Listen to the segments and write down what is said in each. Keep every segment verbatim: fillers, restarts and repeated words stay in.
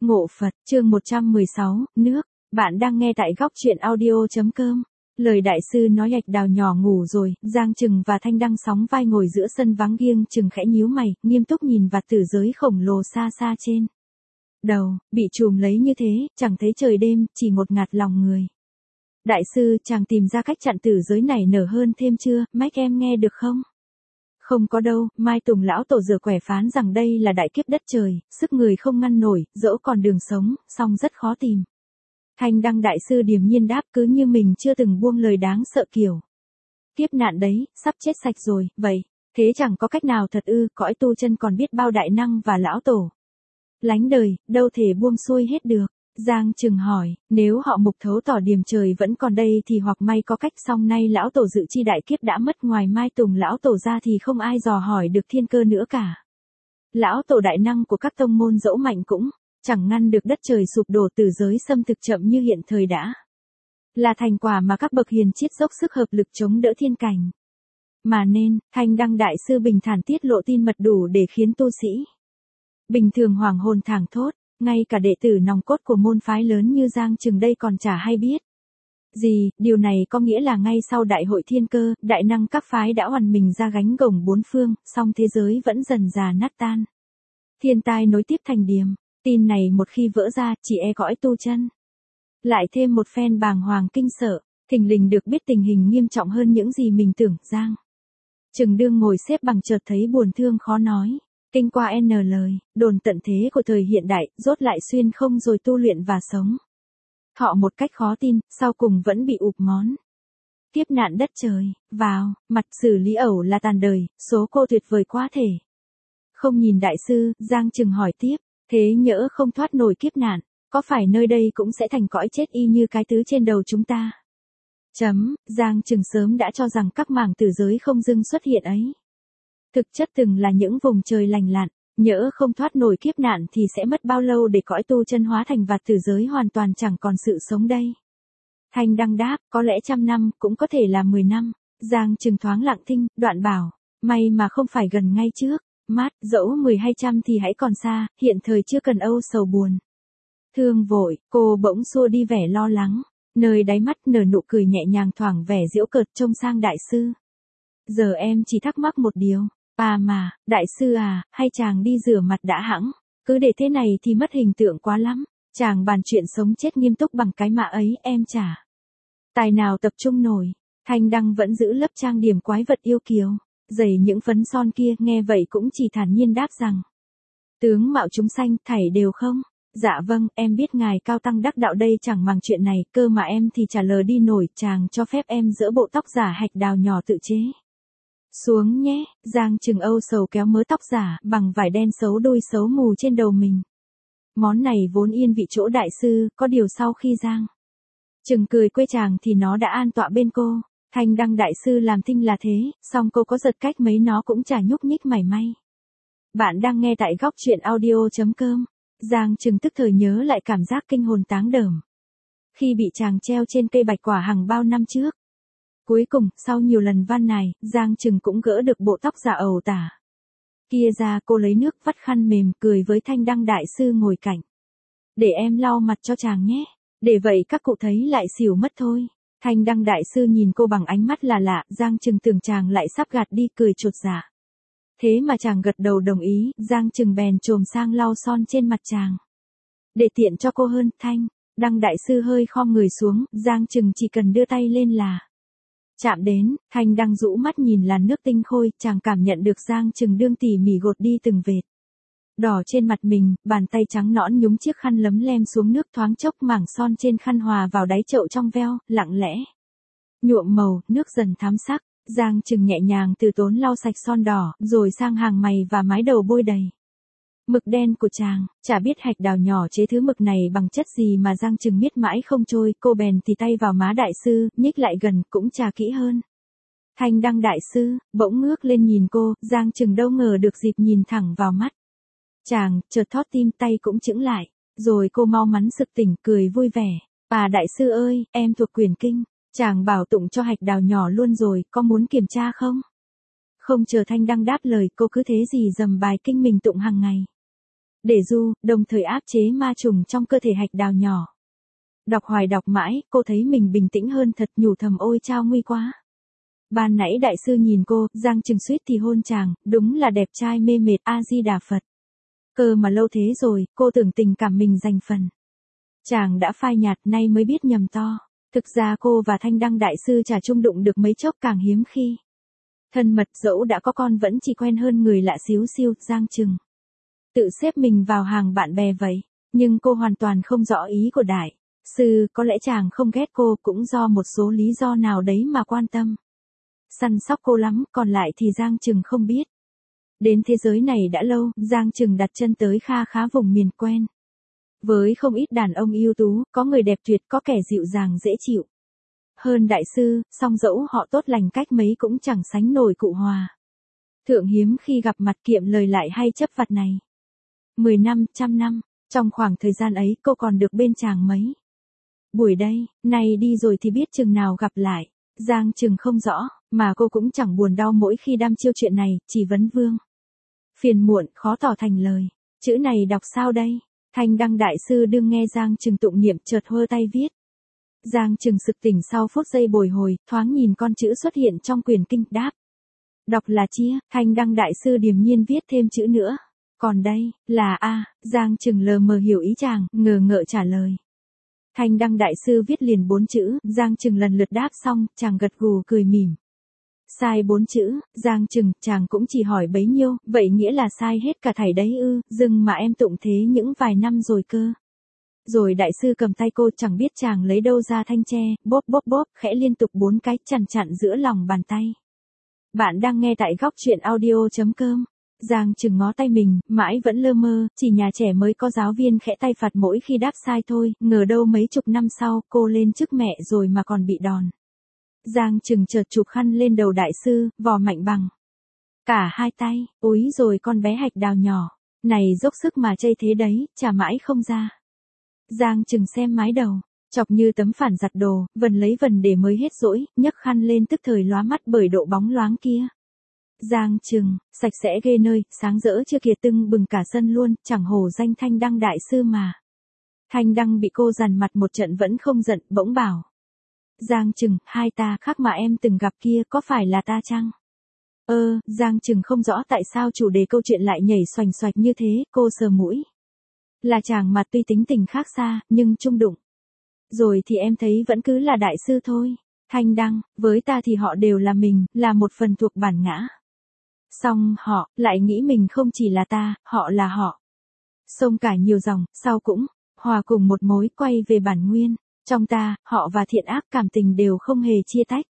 Ngộ Phật, chương một trăm mười sáu, nước. Bạn đang nghe tại góc truyện audio.com. Lời đại sư nói Hạch Đào nhỏ ngủ rồi, Giang Trừng và Thanh Đăng sóng vai ngồi giữa sân vắng nghiêng chừng khẽ nhíu mày, nghiêm túc nhìn vạt tử giới khổng lồ xa xa trên đầu, bị trùm lấy như thế, chẳng thấy trời đêm, chỉ ngột ngạt lòng người. Đại sư, chàng tìm ra cách chặn tử giới này nở hơn thêm chưa, mách em nghe được không? Không có đâu, Mai Tùng lão tổ rửa quẻ phán rằng đây là đại kiếp đất trời, sức người không ngăn nổi, dẫu còn đường sống, song rất khó tìm. Thanh Đăng đại sư điềm nhiên đáp cứ như mình chưa từng buông lời đáng sợ kiểu. Kiếp nạn đấy, sắp chết sạch rồi, vậy, thế chẳng có cách nào thật ư, cõi tu chân còn biết bao đại năng và lão tổ. Lánh đời, đâu thể buông xuôi hết được. Giang Trừng hỏi, nếu họ mục thấu tỏ điềm trời vẫn còn đây thì hoặc may có cách, song nay lão tổ dự chi đại kiếp đã mất, ngoài Mai Tùng lão tổ ra thì không ai dò hỏi được thiên cơ nữa cả. Lão tổ đại năng của các tông môn dẫu mạnh cũng chẳng ngăn được đất trời sụp đổ, tử giới xâm thực chậm như hiện thời đã là thành quả mà các bậc hiền triết dốc sức hợp lực chống đỡ thiên cảnh. Mà nên, Thanh Đăng đại sư bình thản tiết lộ tin mật đủ để khiến tu sĩ bình thường hoàng hồn thảng thốt. Ngay cả đệ tử nòng cốt của môn phái lớn như Giang Trừng đây còn chả hay biết gì, điều này có nghĩa là ngay sau đại hội thiên cơ, đại năng các phái đã hoàn mình ra gánh gồng bốn phương, song thế giới vẫn dần dà nát tan. Thiên tai nối tiếp thành điềm, tin này một khi vỡ ra, chỉ e cõi tu chân lại thêm một phen bàng hoàng kinh sợ, thình lình được biết tình hình nghiêm trọng hơn những gì mình tưởng. Giang Trừng đương ngồi xếp bằng chợt thấy buồn thương khó nói. Kinh qua N lời, đồn tận thế của thời hiện đại, rốt lại xuyên không rồi tu luyện và sống. Thọ một cách khó tin, sau cùng vẫn bị ụp món. Kiếp nạn đất trời, vào, mặt xử lý ẩu là tàn đời, số cô tuyệt vời quá thể. Không nhìn đại sư, Giang Trừng hỏi tiếp, thế nhỡ không thoát nổi kiếp nạn, có phải nơi đây cũng sẽ thành cõi chết y như cái tứ trên đầu chúng ta? Chấm, Giang Trừng sớm đã cho rằng các mảng tử giới không dưng xuất hiện ấy thực chất từng là những vùng trời lành lặn, nhỡ không thoát nổi kiếp nạn thì sẽ mất bao lâu để cõi tu chân hóa thành vạt tử giới hoàn toàn chẳng còn sự sống đây. Thanh Đăng đáp, có lẽ trăm năm, cũng có thể là mười năm. Giang Trừng thoáng lặng thinh, đoạn bảo, may mà không phải gần ngay trước, mát, dẫu mười hay trăm thì hãy còn xa, hiện thời chưa cần âu sầu buồn. Thương vội, cô bỗng xua đi vẻ lo lắng, nơi đáy mắt nở nụ cười nhẹ nhàng thoảng vẻ giễu cợt trông sang đại sư. Giờ em chỉ thắc mắc một điều. À mà, đại sư à, hay chàng đi rửa mặt đã hẵng, cứ để thế này thì mất hình tượng quá lắm, chàng bàn chuyện sống chết nghiêm túc bằng cái mạ ấy em chả tài nào tập trung nổi. Thanh Đăng vẫn giữ lớp trang điểm quái vật yêu kiều, dày những phấn son kia, nghe vậy cũng chỉ thản nhiên đáp rằng, tướng mạo chúng sanh, thảy đều không. Dạ vâng, em biết ngài cao tăng đắc đạo đây chẳng màng chuyện này, cơ mà em thì chả lờ đi nổi, chàng cho phép em dỡ bộ tóc giả Hạch Đào nhỏ tự chế xuống nhé. Giang Trừng âu sầu kéo mớ tóc giả bằng vải đen xấu đôi xấu mù trên đầu mình. Món này vốn yên vị chỗ đại sư, có điều sau khi Giang Trừng cười quê chàng thì nó đã an tọa bên cô. Thanh Đăng đại sư làm thinh là thế, song cô có giật cách mấy nó cũng chả nhúc nhích mảy may. Bạn đang nghe tại góc truyện audio.com. Giang Trừng tức thời nhớ lại cảm giác kinh hồn táng đờm khi bị chàng treo trên cây bạch quả hàng bao năm trước. Cuối cùng, sau nhiều lần van nài, Giang Trừng cũng gỡ được bộ tóc giả ẩu tả kia ra. Cô lấy nước vắt khăn mềm, cười với Thanh Đăng đại sư ngồi cạnh. Để em lau mặt cho chàng nhé. Để vậy các cụ thấy lại xỉu mất thôi. Thanh Đăng đại sư nhìn cô bằng ánh mắt là lạ, Giang Trừng tưởng chàng lại sắp gạt đi, cười chột dạ. Thế mà chàng gật đầu đồng ý, Giang Trừng bèn chồm sang lau son trên mặt chàng. Để tiện cho cô hơn, Thanh Đăng đại sư hơi khom người xuống, Giang Trừng chỉ cần đưa tay lên là chạm đến. Thanh Đăng rũ mắt nhìn làn nước tinh khôi, chàng cảm nhận được Giang Trừng đương tỉ mỉ gột đi từng vệt đỏ trên mặt mình, bàn tay trắng nõn nhúng chiếc khăn lấm lem xuống nước, thoáng chốc mảng son trên khăn hòa vào đáy chậu trong veo, lặng lẽ nhuộm màu, nước dần thắm sắc. Giang Trừng nhẹ nhàng từ tốn lau sạch son đỏ, rồi sang hàng mày và mái đầu bôi đầy mực đen của chàng. Chả biết Hạch Đào nhỏ chế thứ mực này bằng chất gì mà Giang Trừng miết mãi không trôi, cô bèn thì tay vào má đại sư, nhích lại gần, cũng chà kỹ hơn. Thanh Đăng đại sư bỗng ngước lên nhìn cô, Giang Trừng đâu ngờ được dịp nhìn thẳng vào mắt chàng, chợt thót tim, tay cũng chững lại, rồi cô mau mắn sực tỉnh, cười vui vẻ. À đại sư ơi, em thuộc quyển kinh, chàng bảo tụng cho Hạch Đào nhỏ luôn rồi, có muốn kiểm tra không? Không chờ Thanh Đăng đáp lời, cô cứ thế gì dầm bài kinh mình tụng hàng ngày. để du, đồng thời áp chế ma trùng trong cơ thể hạch đào nhỏ. Đọc hoài đọc mãi, cô thấy mình bình tĩnh hơn thật, nhủ thầm ôi chao nguy quá. Ban nãy đại sư nhìn cô, Giang Trừng suýt thì hôn chàng, đúng là đẹp trai mê mệt, A-di-đà Phật. Cơ mà lâu thế rồi, cô tưởng tình cảm mình giành phần. Chàng đã phai nhạt, nay mới biết nhầm to. Thực ra cô và Thanh Đăng đại sư chả chung đụng được mấy chốc càng hiếm khi. Thân mật dẫu đã có con vẫn chỉ quen hơn người lạ xíu xiu, Giang Trừng tự xếp mình vào hàng bạn bè vậy, nhưng cô hoàn toàn không rõ ý của đại sư, có lẽ chàng không ghét cô cũng do một số lý do nào đấy mà quan tâm. Săn sóc cô lắm, còn lại thì Giang Trừng không biết. Đến thế giới này đã lâu, Giang Trừng đặt chân tới kha khá vùng miền quen. Với không ít đàn ông ưu tú, có người đẹp tuyệt, có kẻ dịu dàng dễ chịu hơn đại sư, song dẫu họ tốt lành cách mấy cũng chẳng sánh nổi cụ Hòa. Thượng hiếm khi gặp mặt kiệm lời lại hay chấp vặt này. Mười năm, trăm năm, trong khoảng thời gian ấy cô còn được bên chàng mấy buổi đây, nay đi rồi thì biết chừng nào gặp lại. Giang Trừng không rõ, mà cô cũng chẳng buồn đau mỗi khi đăm chiêu chuyện này, chỉ vấn vương. Phiền muộn, khó tỏ thành lời. Chữ này đọc sao đây? Thanh Đăng đại sư đương nghe Giang Trừng tụng niệm chợt hơ tay viết. Giang Trừng sực tỉnh sau phút giây bồi hồi, thoáng nhìn con chữ xuất hiện trong quyển kinh, đáp. Đọc là chia, Thanh Đăng đại sư điềm nhiên viết thêm chữ nữa. Còn đây, là A, Giang Trừng lờ mờ hiểu ý chàng, ngờ ngợ trả lời. Thanh Đăng đại sư viết liền bốn chữ, Giang Trừng lần lượt đáp xong, chàng gật gù cười mỉm. Sai bốn chữ, Giang Trừng, chàng cũng chỉ hỏi bấy nhiêu, vậy nghĩa là sai hết cả thảy đấy ư, dừng mà em tụng thế những vài năm rồi cơ. Rồi đại sư cầm tay cô, chẳng biết chàng lấy đâu ra thanh tre, bóp bóp bóp, khẽ liên tục bốn cái chằn chặn giữa lòng bàn tay. Bạn đang nghe tại góc truyện audio chấm com. Giang Trừng ngó tay mình, mãi vẫn lơ mơ, chỉ nhà trẻ mới có giáo viên khẽ tay phạt mỗi khi đáp sai thôi, ngờ đâu mấy chục năm sau, cô lên chức mẹ rồi mà còn bị đòn. Giang Trừng chợt chụp khăn lên đầu đại sư, vò mạnh bằng cả hai tay, úi rồi con bé hạch đào nhỏ, này dốc sức mà chây thế đấy, chả mãi không ra. Giang Trừng xem mái đầu, chọc như tấm phản giặt đồ, vần lấy vần để mới hết dỗi, nhấc khăn lên tức thời lóa mắt bởi độ bóng loáng kia. Giang Trừng, sạch sẽ ghê nơi, sáng rỡ chưa kìa, tưng bừng cả sân luôn, chẳng hổ danh Thanh Đăng đại sư mà. Thanh Đăng bị cô dằn mặt một trận vẫn không giận, bỗng bảo. Giang Trừng, hai ta khác mà em từng gặp kia, có phải là ta chăng? Ơ, Giang Trừng không rõ tại sao chủ đề câu chuyện lại nhảy xoành xoạch như thế, cô sờ mũi. Là chàng mà tuy tính tình khác xa, nhưng chung đụng. Rồi thì em thấy vẫn cứ là đại sư thôi. Thanh Đăng, với ta thì họ đều là mình, là một phần thuộc bản ngã. Xong họ, lại nghĩ mình không chỉ là ta, họ là họ. Sông cả nhiều dòng, sau cũng, hòa cùng một mối quay về bản nguyên. Trong ta, họ và thiện ác cảm tình đều không hề chia tách.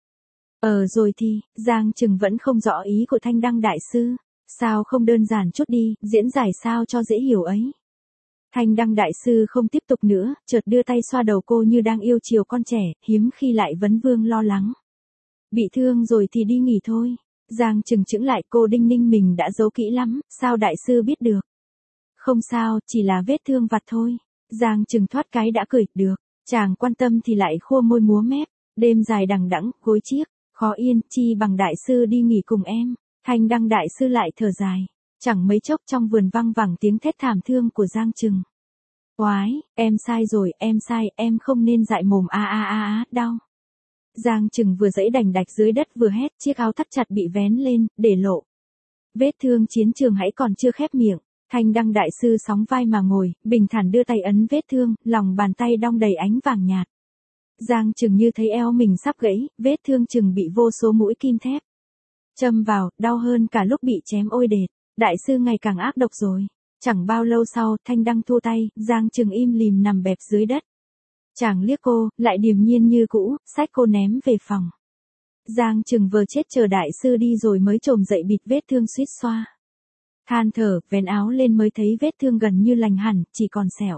Ờ rồi thì, Giang Trừng vẫn không rõ ý của Thanh Đăng đại sư. Sao không đơn giản chút đi, diễn giải sao cho dễ hiểu ấy. Thanh Đăng đại sư không tiếp tục nữa, chợt đưa tay xoa đầu cô như đang yêu chiều con trẻ, hiếm khi lại vấn vương lo lắng. Bị thương rồi thì đi nghỉ thôi. Giang Trừng chững lại, cô đinh ninh mình đã giấu kỹ lắm, sao đại sư biết được? Không sao, chỉ là vết thương vặt thôi. Giang Trừng thoát cái đã cười, được. Chàng quan tâm thì lại khua môi múa mép, đêm dài đằng đẵng, gối chiếc, khó yên, chi bằng đại sư đi nghỉ cùng em. Thanh Đăng đại sư lại thở dài, chẳng mấy chốc trong vườn văng vẳng tiếng thét thảm thương của Giang Trừng. Oái, em sai rồi, em sai, em không nên dại mồm a a a a, đau. Giang Trừng vừa giãy đành đạch dưới đất vừa hét, chiếc áo thắt chặt bị vén lên, để lộ. Vết thương chiến trường hãy còn chưa khép miệng. Thanh Đăng đại sư sóng vai mà ngồi, bình thản đưa tay ấn vết thương, lòng bàn tay đong đầy ánh vàng nhạt. Giang Trừng như thấy eo mình sắp gãy, vết thương chừng bị vô số mũi kim thép châm vào, đau hơn cả lúc bị chém ôi đệt. Đại sư ngày càng ác độc rồi. Chẳng bao lâu sau, Thanh Đăng thua tay, Giang Trừng im lìm nằm bẹp dưới đất. Chàng liếc cô, lại điềm nhiên như cũ, xách cô ném về phòng. Giang Trừng vừa chết chờ đại sư đi rồi mới trồm dậy bịt vết thương suýt xoa. Than thở, vén áo lên mới thấy vết thương gần như lành hẳn, chỉ còn sẹo.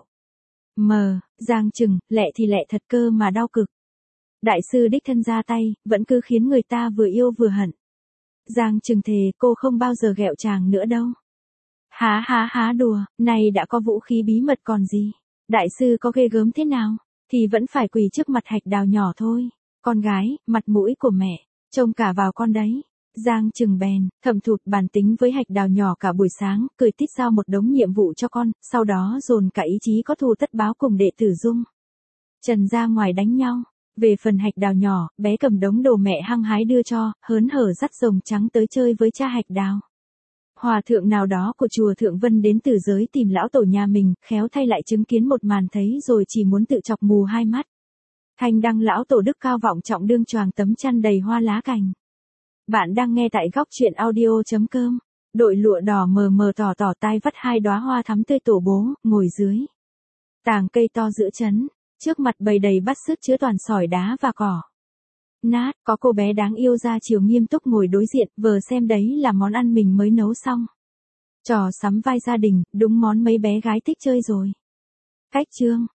Mờ, Giang Trừng, lẹ thì lẹ thật cơ mà đau cực. Đại sư đích thân ra tay, vẫn cứ khiến người ta vừa yêu vừa hận. Giang Trừng thề cô không bao giờ ghẹo chàng nữa đâu. Há há há đùa, này đã có vũ khí bí mật còn gì. Đại sư có ghê gớm thế nào, thì vẫn phải quỳ trước mặt hạch đào nhỏ thôi. Con gái, mặt mũi của mẹ, trông cả vào con đấy. Giang Trừng bèn, thầm thụt bàn tính với Hạch Đào nhỏ cả buổi sáng, cười tít giao một đống nhiệm vụ cho con, sau đó dồn cả ý chí có thù tất báo cùng đệ tử Dung Trần ra ngoài đánh nhau. Về phần Hạch Đào nhỏ, bé cầm đống đồ mẹ hăng hái đưa cho, hớn hở dắt rồng trắng tới chơi với cha Hạch Đào. Hòa thượng nào đó của chùa Thượng Vân đến từ giới tìm lão tổ nhà mình, khéo thay lại chứng kiến một màn thấy rồi chỉ muốn tự chọc mù hai mắt. Thanh đăng lão tổ đức cao vọng trọng đương choàng tấm chăn đầy hoa lá cành. Bạn đang nghe tại góc truyện audio.com. Đội lụa đỏ mờ mờ tỏ tỏ tai vắt hai đóa hoa thắm tươi tổ bố, ngồi dưới tàng cây to giữa trấn, trước mặt bày đầy bát sứt chứa toàn sỏi đá và cỏ nát, có cô bé đáng yêu ra chiều nghiêm túc ngồi đối diện, vờ xem đấy là món ăn mình mới nấu xong. Trò sắm vai gia đình, đúng món mấy bé gái thích chơi rồi. Cách chương